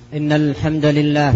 إن الحمد لله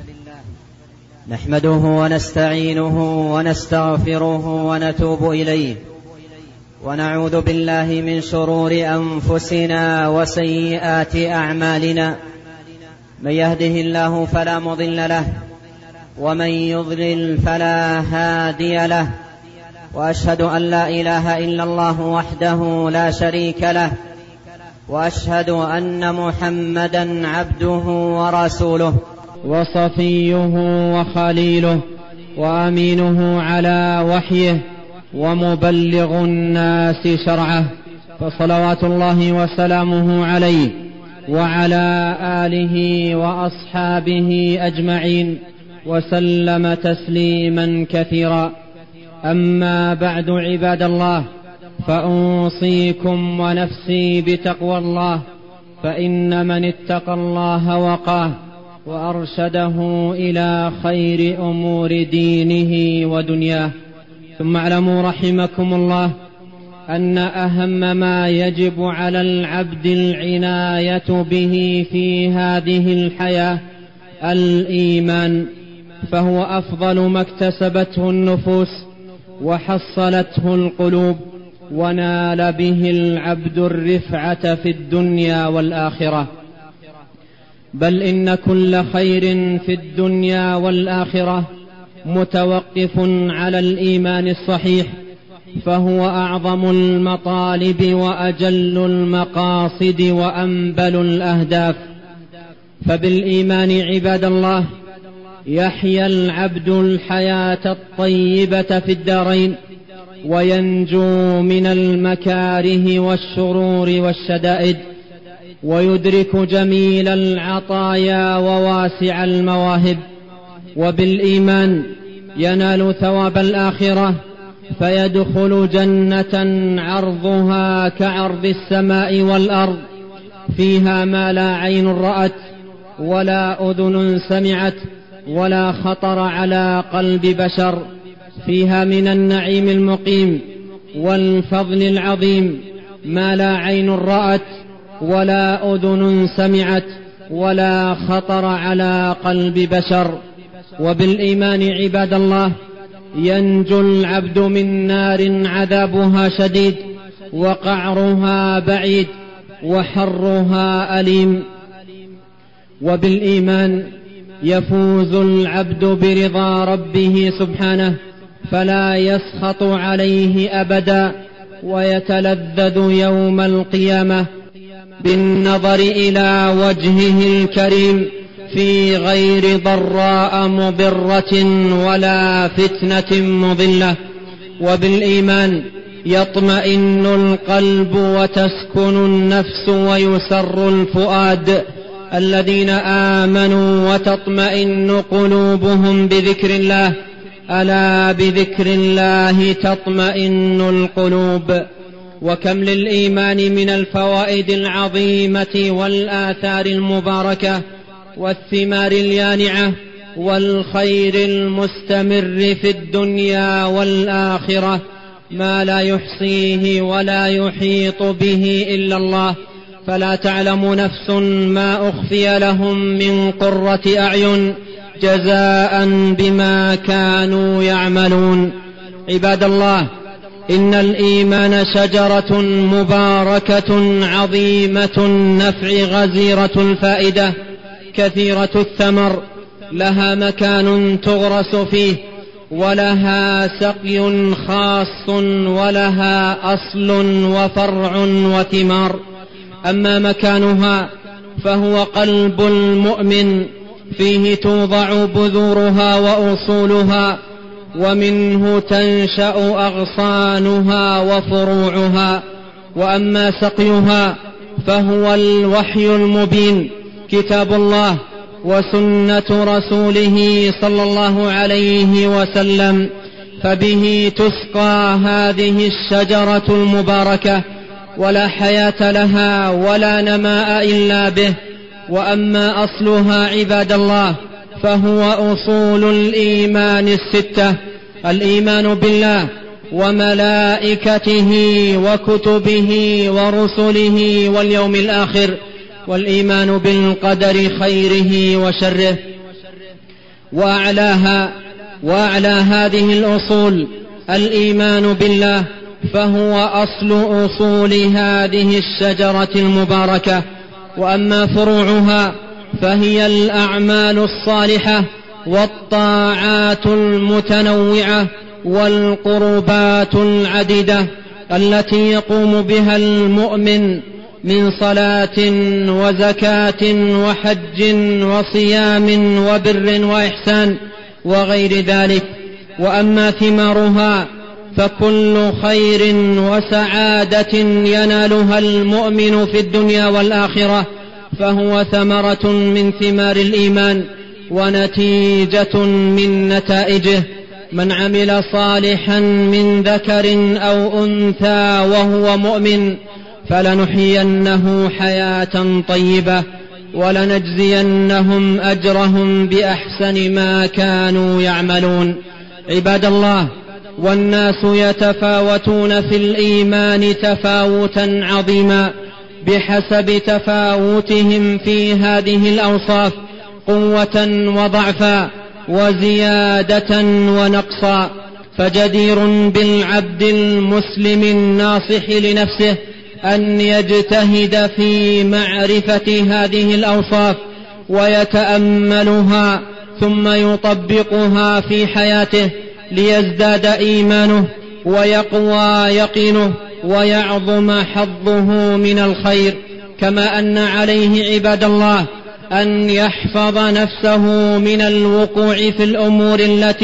نحمده ونستعينه ونستغفره ونتوب إليه، ونعوذ بالله من شرور أنفسنا وسيئات أعمالنا. من يهده الله فلا مضل له، ومن يضلل فلا هادي له، وأشهد أن لا إله إلا الله وحده لا شريك له، وأشهد أن محمدا عبده ورسوله وصفيه وخليله وأمينه على وحيه ومبلغ الناس شرعه، فصلوات الله وسلامه عليه وعلى آله وأصحابه أجمعين وسلم تسليما كثيرا. أما بعد، عباد الله، فأوصيكم ونفسي بتقوى الله، فإن من اتقى الله وقاه وأرشده إلى خير أمور دينه ودنياه. ثم اعلموا رحمكم الله أن أهم ما يجب على العبد العناية به في هذه الحياة الإيمان، فهو أفضل ما اكتسبته النفوس وحصلته القلوب، ونال به العبد الرفعة في الدنيا والآخرة. بل إن كل خير في الدنيا والآخرة متوقف على الإيمان الصحيح، فهو أعظم المطالب وأجل المقاصد وأنبل الأهداف. فبالإيمان عباد الله يحيا العبد الحياة الطيبة في الدارين، وينجو من المكاره والشرور والشدائد، ويدرك جميل العطايا وواسع المواهب. وبالإيمان ينال ثواب الآخرة، فيدخل جنة عرضها كعرض السماء والأرض، فيها ما لا عين رأت ولا أذن سمعت ولا خطر على قلب بشر، فيها من النعيم المقيم والفضل العظيم ما لا عين رأت ولا أذن سمعت ولا خطر على قلب بشر. وبالإيمان عباد الله ينجو العبد من نار عذابها شديد، وقعرها بعيد، وحرها أليم. وبالإيمان يفوز العبد برضا ربه سبحانه، فلا يسخط عليه أبدا، ويتلذذ يوم القيامة بالنظر إلى وجهه الكريم في غير ضراء مضرة ولا فتنة مضلة. وبالإيمان يطمئن القلب وتسكن النفس ويسر الفؤاد الذين آمنوا وتطمئن قلوبهم بذكر الله، ألا بذكر الله تطمئن القلوب. وكم للإيمان من الفوائد العظيمة والآثار المباركة والثمار اليانعة والخير المستمر في الدنيا والآخرة، ما لا يحصيه ولا يحيط به إلا الله. فلا تعلم نفس ما أخفي لهم من قرة أعين جزاء بما كانوا يعملون. عباد الله، إن الإيمان شجرة مباركة عظيمة النفع غزيرة الفائدة كثيرة الثمر، لها مكان تغرس فيه، ولها سقي خاص، ولها أصل وفرع وثمار. أما مكانها فهو قلب المؤمن، فيه توضع بذورها وأصولها، ومنه تنشأ أغصانها وفروعها. وأما سقيها فهو الوحي المبين، كتاب الله وسنة رسوله صلى الله عليه وسلم، فبه تسقى هذه الشجرة المباركة، ولا حياة لها ولا نماء إلا به. وأما أصلها عباد الله فهو أصول الإيمان الستة: الإيمان بالله وملائكته وكتبه ورسله واليوم الآخر، والإيمان بالقدر خيره وشره. وأعلى هذه الأصول الإيمان بالله، فهو أصل أصول هذه الشجرة المباركة. وأما فروعها فهي الأعمال الصالحة والطاعات المتنوعة والقربات العديدة التي يقوم بها المؤمن من صلاة وزكاة وحج وصيام وبر وإحسان وغير ذلك. وأما ثمارها فكل خير وسعادة ينالها المؤمن في الدنيا والآخرة فهو ثمرة من ثمار الإيمان ونتيجة من نتائجه. من عمل صالحا من ذكر أو أنثى وهو مؤمن فلنحيينه حياة طيبة ولنجزينهم أجرهم بأحسن ما كانوا يعملون. عباد الله، والناس يتفاوتون في الإيمان تفاوتا عظيما بحسب تفاوتهم في هذه الأوصاف قوة وضعفا وزيادة ونقصا. فجدير بالعبد المسلم الناصح لنفسه أن يجتهد في معرفة هذه الأوصاف ويتأملها ثم يطبقها في حياته ليزداد إيمانه ويقوى يقينه ويعظم حظه من الخير. كما أن عليه عباد الله أن يحفظ نفسه من الوقوع في الأمور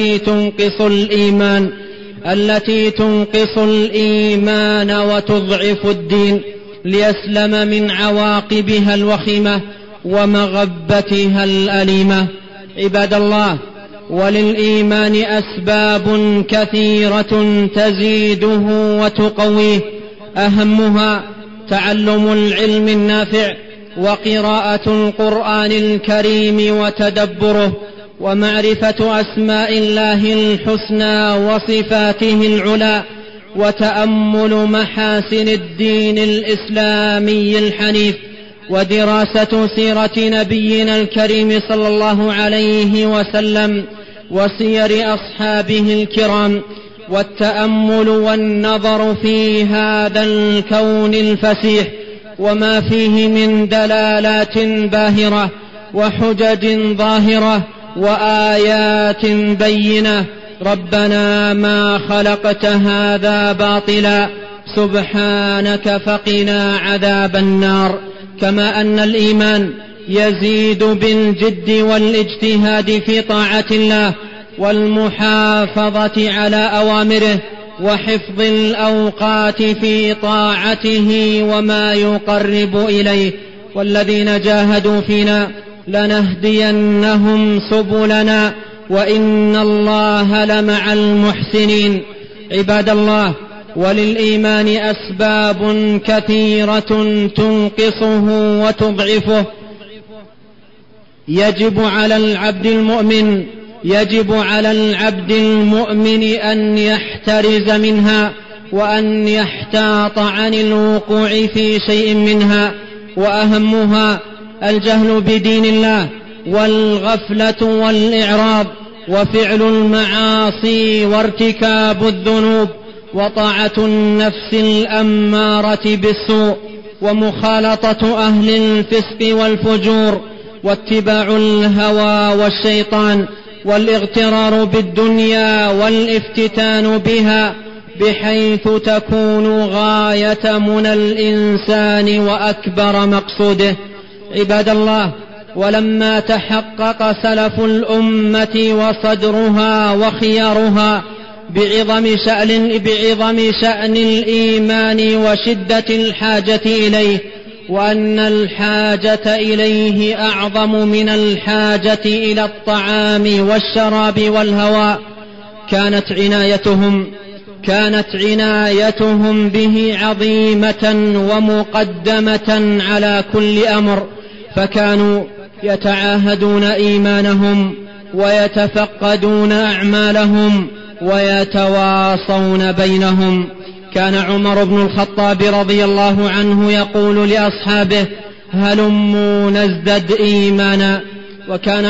التي تنقص الإيمان وتضعف الدين ليسلم من عواقبها الوخيمة ومغبتها الأليمة. عباد الله، وللإيمان أسباب كثيرة تزيده وتقويه، أهمها تعلم العلم النافع وقراءة القرآن الكريم وتدبره ومعرفة أسماء الله الحسنى وصفاته العلى وتأمل محاسن الدين الإسلامي الحنيف ودراسة سيرة نبينا الكريم صلى الله عليه وسلم وسير أصحابه الكرام والتأمل والنظر في هذا الكون الفسيح وما فيه من دلالات باهرة وحجج ظاهرة وآيات بينة. ربنا ما خلقت هذا باطلا سبحانك فقنا عذاب النار. كما أن الإيمان يزيد بالجد والاجتهاد في طاعة الله والمحافظة على أوامره وحفظ الأوقات في طاعته وما يقرب إليه. والذين جاهدوا فينا لنهدينهم سبلنا وإن الله لمع المحسنين. عباد الله، وللإيمان أسباب كثيرة تنقصه وتضعفه يجب على العبد المؤمن أن يحترز منها وأن يحتاط عن الوقوع في شيء منها. وأهمها الجهل بدين الله والغفلة والإعراض وفعل المعاصي وارتكاب الذنوب وطاعة النفس الأمارة بالسوء ومخالطة أهل الفسق والفجور واتباع الهوى والشيطان والاغترار بالدنيا والافتتان بها بحيث تكون غاية منى الإنسان وأكبر مقصوده. عباد الله، ولما تحقق سلف الأمة وصدرها وخيارها بعظم شأن الإيمان وشدة الحاجة إليه وأن الحاجة إليه أعظم من الحاجة إلى الطعام والشراب والهواء، كانت عنايتهم به عظيمة ومقدمة على كل أمر. فكانوا يتعاهدون إيمانهم ويتفقدون أعمالهم ويتواصون بينهم. كان عمر بن الخطاب رضي الله عنه يقول لأصحابه: هلموا نزدد إيمانا. وكان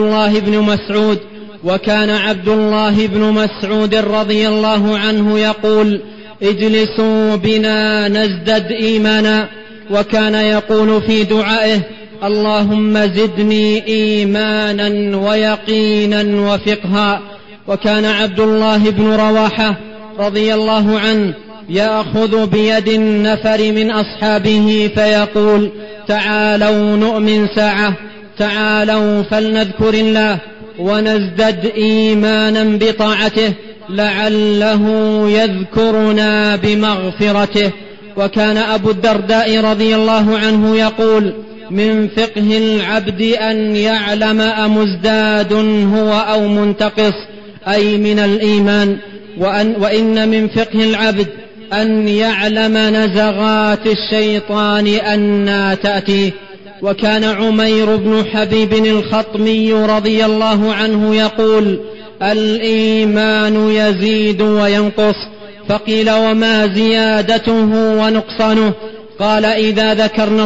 عبد الله بن مسعود رضي الله عنه يقول: اجلسوا بنا نزدد إيمانا. وكان يقول في دعائه: اللهم زدني إيمانا ويقينا وفقها. وكان عبد الله بن رواحة رضي الله عنه يأخذ بيد النفر من أصحابه فيقول: تعالوا نؤمن ساعة، تعالوا فلنذكر الله ونزدد إيمانا بطاعته لعله يذكرنا بمغفرته. وكان أبو الدرداء رضي الله عنه يقول: من فقه العبد أن يعلم أمزداد هو أو منتقص، أي من الإيمان. وإن من فقه العبد أن يعلم نزغات الشيطان أن تأتيه. وكان عمير بن حبيب الخطمي رضي الله عنه يقول: الإيمان يزيد وينقص. فقيل: وما زيادته ونقصانه؟ قال: إذا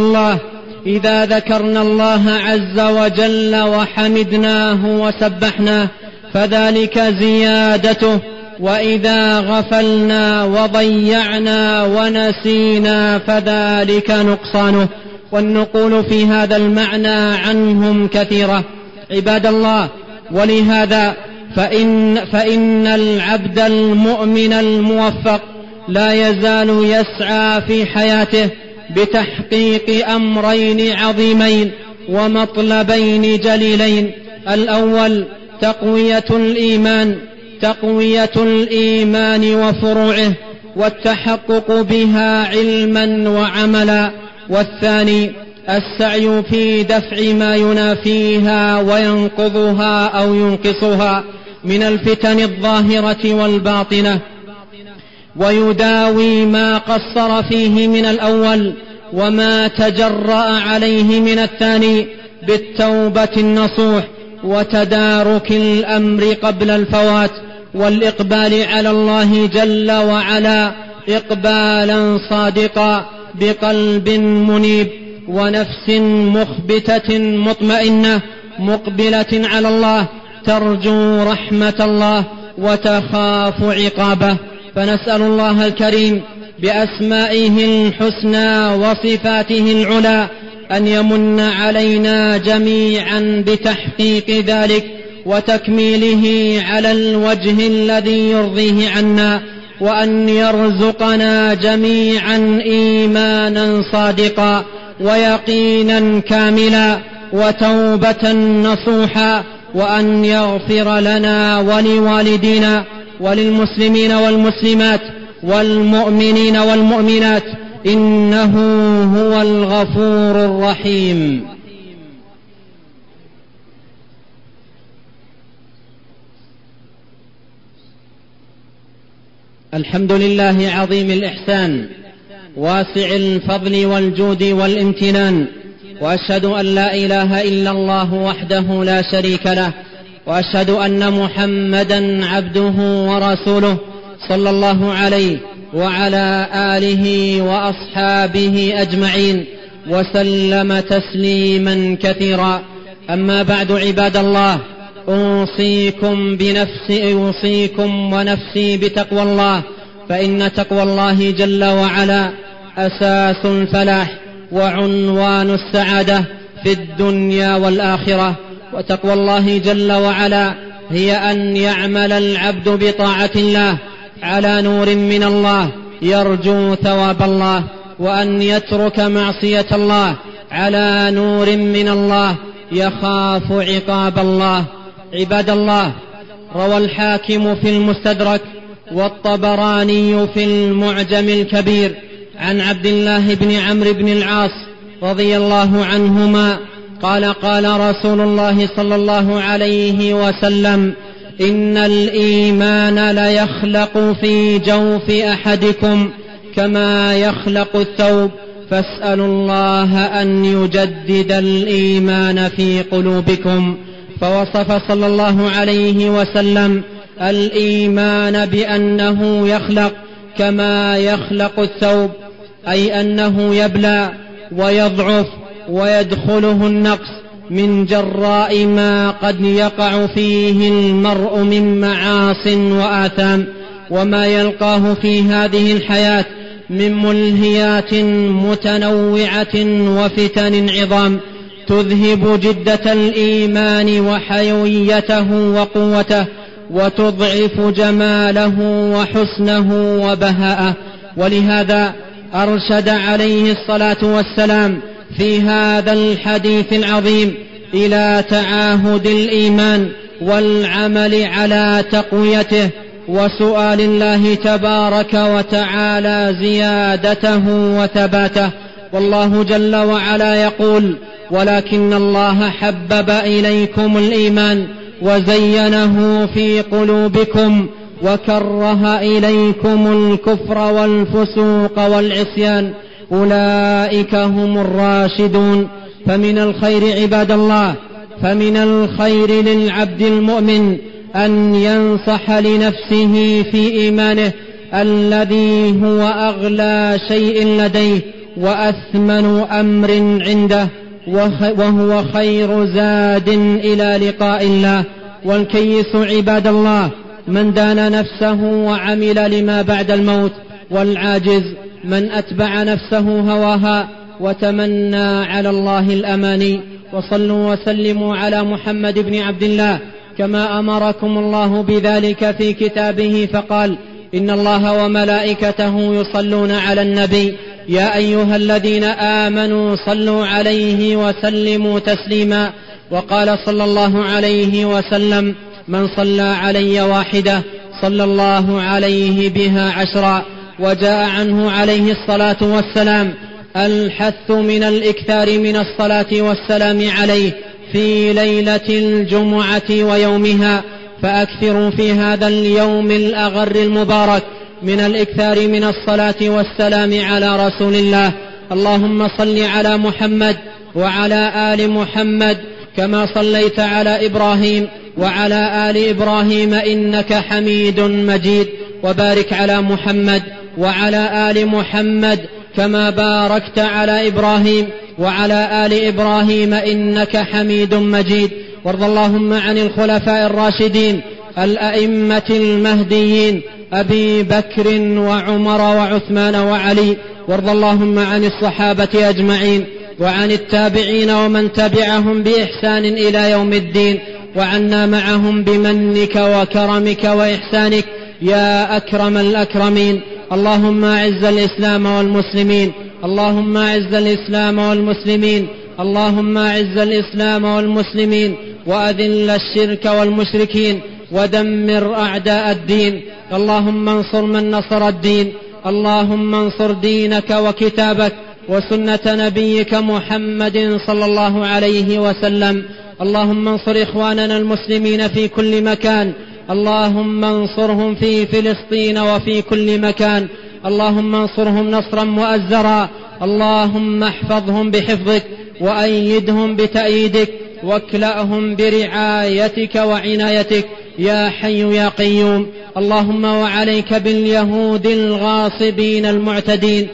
ذكرنا الله عز وجل وحمدناه وسبحناه فذلك زيادته، وإذا غفلنا وضيعنا ونسينا فذلك نقصانه. والنقول في هذا المعنى عنهم كثيرة عباد الله. ولهذا فإن العبد المؤمن الموفق لا يزال يسعى في حياته بتحقيق أمرين عظيمين ومطلبين جليلين: الأول تقوية الإيمان وفروعه والتحقق بها علما وعملا، والثاني السعي في دفع ما ينافيها وينقضها أو ينقصها من الفتن الظاهرة والباطنة، ويداوي ما قصر فيه من الأول وما تجرأ عليه من الثاني بالتوبة النصوح وتدارك الأمر قبل الفوات، والإقبال على الله جل وعلا إقبالا صادقا بقلب منيب ونفس مخبتة مطمئنة مقبلة على الله ترجو رحمة الله وتخاف عقابه. فنسأل الله الكريم بأسمائه الحسنى وصفاته العلى أن يمن علينا جميعا بتحقيق ذلك وتكميله على الوجه الذي يرضيه عنا، وأن يرزقنا جميعا إيمانا صادقا ويقينا كاملا وتوبة نصوحا، وأن يغفر لنا ولوالدينا وللمسلمين والمسلمات والمؤمنين والمؤمنات، إنه هو الغفور الرحيم. الحمد لله عظيم الإحسان واسع الفضل والجود والامتنان، وأشهد أن لا إله إلا الله وحده لا شريك له، وأشهد أن محمدا عبده ورسوله صلى الله عليه وعلى آله وأصحابه أجمعين وسلم تسليما كثيرا. أما بعد عباد الله، أوصيكم ونفسي بتقوى الله، فإن تقوى الله جل وعلا أساس الفلاح وعنوان السعادة في الدنيا والآخرة. وتقوى الله جل وعلا هي أن يعمل العبد بطاعة الله على نور من الله يرجو ثواب الله، وأن يترك معصية الله على نور من الله يخاف عقاب الله. عباد الله، روى الحاكم في المستدرك والطبراني في المعجم الكبير عن عبد الله بن عمرو بن العاص رضي الله عنهما قال: قال رسول الله صلى الله عليه وسلم: إن الإيمان ليخلق في جوف أحدكم كما يخلق الثوب، فاسألوا الله أن يجدد الإيمان في قلوبكم. فوصف صلى الله عليه وسلم الإيمان بأنه يخلق كما يخلق الثوب، أي أنه يبلى ويضعف ويدخله النقص من جراء ما قد يقع فيه المرء من معاص وآثام، وما يلقاه في هذه الحياة من ملهيات متنوعة وفتن عظام تذهب جدة الإيمان وحيويته وقوته، وتضعف جماله وحسنه وبهاءه. ولهذا أرشد عليه الصلاة والسلام في هذا الحديث العظيم إلى تعاهد الإيمان والعمل على تقويته، وسؤال الله تبارك وتعالى زيادته وثباته. والله جل وعلا يقول: ولكن الله حبب إليكم الإيمان وزينه في قلوبكم وكره إليكم الكفر والفسوق والعصيان أولئك هم الراشدون. فمن الخير عباد الله، فمن الخير للعبد المؤمن أن ينصح لنفسه في إيمانه الذي هو أغلى شيء لديه وأثمن أمر عنده، وهو خير زاد إلى لقاء الله. والكيس عباد الله من دان نفسه وعمل لما بعد الموت، والعاجز من أتبع نفسه هواها وتمنى على الله الأماني. وصلوا وسلموا على محمد بن عبد الله كما أمركم الله بذلك في كتابه، فقال: إن الله وملائكته يصلون على النبي يا أيها الذين آمنوا صلوا عليه وسلموا تسليما. وقال صلى الله عليه وسلم: من صلى علي واحدة صلى الله عليه بها 10. وجاء عنه عليه الصلاة والسلام الحث من الإكثار من الصلاة والسلام عليه في ليلة الجمعة ويومها، فأكثروا في هذا اليوم الأغر المبارك من الإكثار من الصلاة والسلام على رسول الله. اللهم صل على محمد وعلى آل محمد كما صليت على إبراهيم وعلى آل إبراهيم إنك حميد مجيد، وبارك على محمد وعلى آل محمد كما باركت على إبراهيم وعلى آل إبراهيم إنك حميد مجيد. وارض اللهم عن الخلفاء الراشدين الأئمة المهديين أبي بكر وعمر وعثمان وعلي. وارض اللهم عن الصحابة أجمعين وعن التابعين ومن تبعهم بإحسان إلى يوم الدين، وعنا معهم بمنك وكرمك وإحسانك يا أكرم الأكرمين. اللهم أعز الإسلام والمسلمين، اللهم أعز الإسلام والمسلمين، اللهم أعز الإسلام والمسلمين، وأذل الشرك والمشركين، ودمر أعداء الدين. اللهم انصر من نصر الدين، اللهم انصر دينك وكتابك وسنة نبيك محمد صلى الله عليه وسلم. اللهم انصر إخواننا المسلمين في كل مكان، اللهم انصرهم في فلسطين وفي كل مكان، اللهم انصرهم نصرا مؤزرا، اللهم احفظهم بحفظك وأيدهم بتأييدك واكلأهم برعايتك وعنايتك يا حي يا قيوم. اللهم وعليك باليهود الغاصبين المعتدين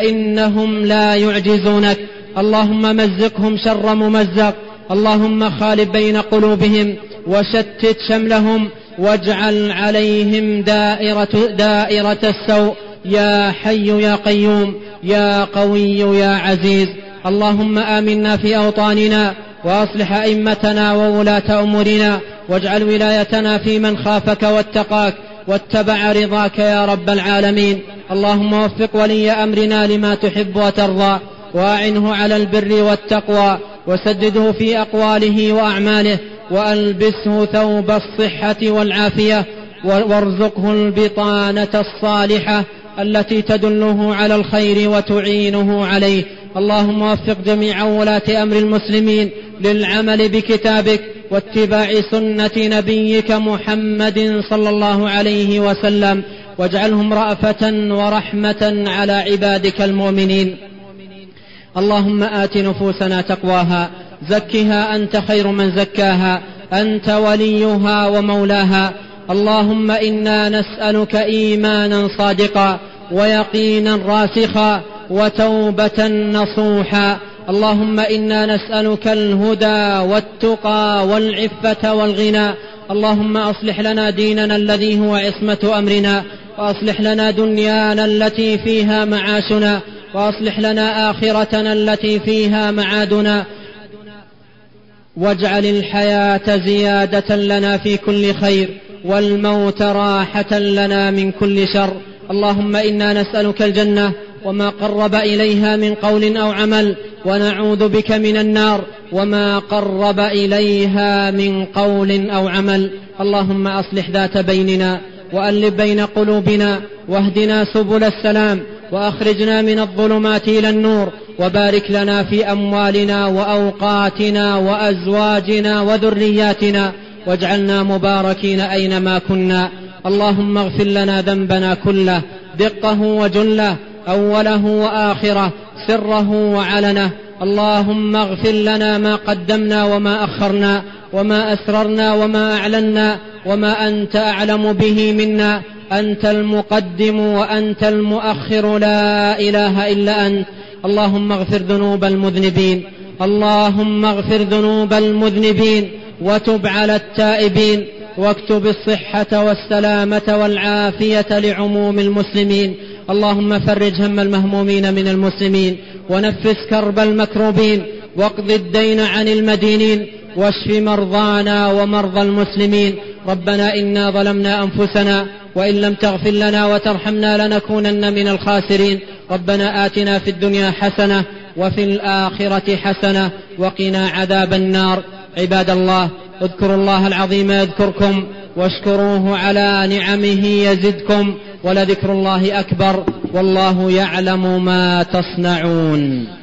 فإنهم لا يعجزونك، اللهم مزقهم شر ممزق، اللهم خالب بين قلوبهم وشتت شملهم واجعل عليهم دائرة السوء يا حي يا قيوم يا قوي يا عزيز. اللهم آمنا في أوطاننا وأصلح أئمتنا وولاة أمورنا، واجعل ولايتنا في من خافك واتقاك واتبع رضاك يا رب العالمين. اللهم وفق ولي أمرنا لما تحب وترضى، وأعنه على البر والتقوى، وسدده في أقواله وأعماله، وألبسه ثوب الصحة والعافية، وارزقه البطانة الصالحة التي تدله على الخير وتعينه عليه. اللهم وفق جميع ولاة أمر المسلمين للعمل بكتابك واتباع سنة نبيك محمد صلى الله عليه وسلم، واجعلهم رأفة ورحمة على عبادك المؤمنين. اللهم آت نفوسنا تقواها، زكها أنت خير من زكاها، أنت وليها ومولاها. اللهم إنا نسألك إيمانا صادقا ويقينا راسخا وتوبة نصوحا اللهم إنا نسألك الهدى والتقى والعفة والغنى. اللهم أصلح لنا ديننا الذي هو عصمة أمرنا، وأصلح لنا دنيانا التي فيها معاشنا، وأصلح لنا آخرتنا التي فيها معادنا، واجعل الحياة زيادة لنا في كل خير، والموت راحة لنا من كل شر. اللهم إنا نسألك الجنة وما قرب إليها من قول أو عمل، ونعوذ بك من النار وما قرب إليها من قول أو عمل. اللهم أصلح ذات بيننا، وألف بين قلوبنا، واهدنا سبل السلام، وأخرجنا من الظلمات إلى النور، وبارك لنا في أموالنا وأوقاتنا وأزواجنا وذرياتنا، واجعلنا مباركين أينما كنا. اللهم اغفر لنا ذنبنا كله، دقه وجله، أوله وآخره، سره وعلنه. اللهم اغفر لنا ما قدمنا وما أخرنا، وما أسررنا وما أعلنا، وما أنت أعلم به منا. أنت المقدم وأنت المؤخر، لا إله إلا أنت. اللهم اغفر ذنوب المذنبين، اللهم اغفر ذنوب المذنبين، وتب على التائبين، واكتب الصحة والسلامة والعافية لعموم المسلمين. اللهم فرج هم المهمومين من المسلمين، ونفس كرب المكروبين، واقض الدين عن المدينين، واشف مرضانا ومرضى المسلمين. ربنا إنا ظلمنا أنفسنا، وإن لم تغفر لنا وترحمنا لنكونن من الخاسرين. ربنا آتنا في الدنيا حسنة وفي الآخرة حسنة وقنا عذاب النار. عباد الله، اذكروا الله العظيم يذكركم، واشكروه على نعمه يزدكم، ولذكر الله أكبر، والله يعلم ما تصنعون.